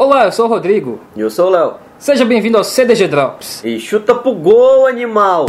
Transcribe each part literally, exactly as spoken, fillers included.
Olá, eu sou o Rodrigo. E eu sou o Léo. Seja bem-vindo ao C D G Drops. E chuta pro gol, animal!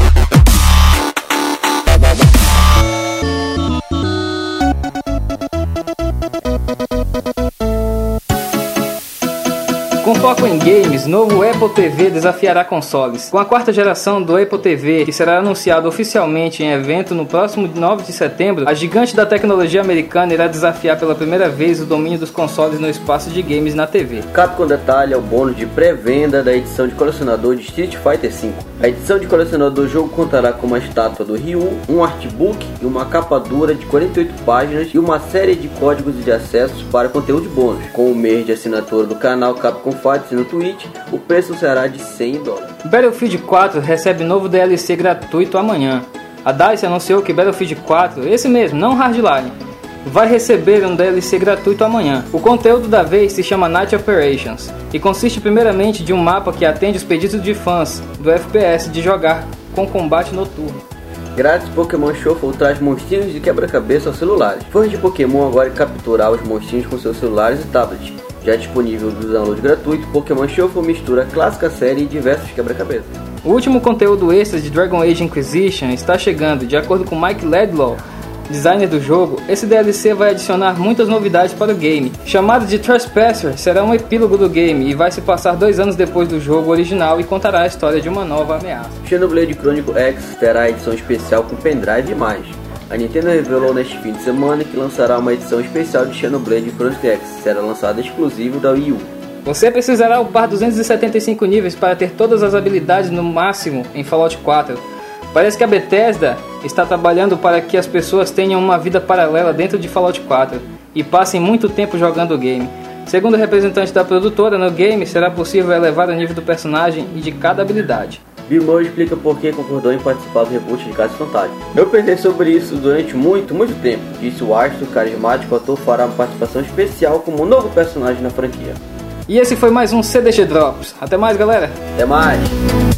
Com foco em games, novo Apple T V desafiará consoles. Com a quarta geração do Apple T V, que será anunciado oficialmente em evento no próximo nove de setembro, a gigante da tecnologia americana irá desafiar pela primeira vez o domínio dos consoles no espaço de games na T V. Capcom detalha o bônus de pré-venda da edição de colecionador de Street Fighter cinco. A edição de colecionador do jogo contará com uma estátua do Ryu, um artbook e uma capa dura de quarenta e oito páginas e uma série de códigos de acesso para conteúdo de bônus. Com o mês de assinatura do canal Capcom Fights no Twitch, o preço será de cem dólares. Battlefield quatro recebe novo D L C gratuito amanhã. A DICE anunciou que Battlefield quatro, esse mesmo, não Hardline, vai receber um D L C gratuito amanhã. O conteúdo da vez se chama Night Operations e consiste primeiramente de um mapa que atende os pedidos de fãs do F P S de jogar com combate noturno. Grátis, Pokémon Shuffle traz monstrinhos de quebra-cabeça aos celulares. Fãs de Pokémon agora capturar os monstrinhos com seus celulares e tablets. Já disponível do download gratuito, Pokémon Shuffle mistura a clássica série e diversos quebra-cabeças. O último conteúdo extra de Dragon Age Inquisition está chegando. De acordo com Mike Laidlaw, designer do jogo, esse D L C vai adicionar muitas novidades para o game. Chamado de Trespasser, será um epílogo do game e vai se passar dois anos depois do jogo original e contará a história de uma nova ameaça. Xenoblade Chronicle X terá edição especial com pendrive e mais. A Nintendo revelou neste fim de semana que lançará uma edição especial de Xenoblade Chronicle X, será lançada exclusivo da Wii U. Você precisará upar duzentos e setenta e cinco níveis para ter todas as habilidades no máximo em Fallout quatro. Parece que a Bethesda está trabalhando para que as pessoas tenham uma vida paralela dentro de Fallout quatro e passem muito tempo jogando o game. Segundo o representante da produtora, no game será possível elevar o nível do personagem e de cada habilidade. Bill Murray explica por que concordou em participar do reboot de Caça Fantasma. Eu pensei sobre isso durante muito, muito tempo, disse o astro carismático ator fará uma participação especial como um novo personagem na franquia. E esse foi mais um C D G Drops. Até mais, galera! Até mais!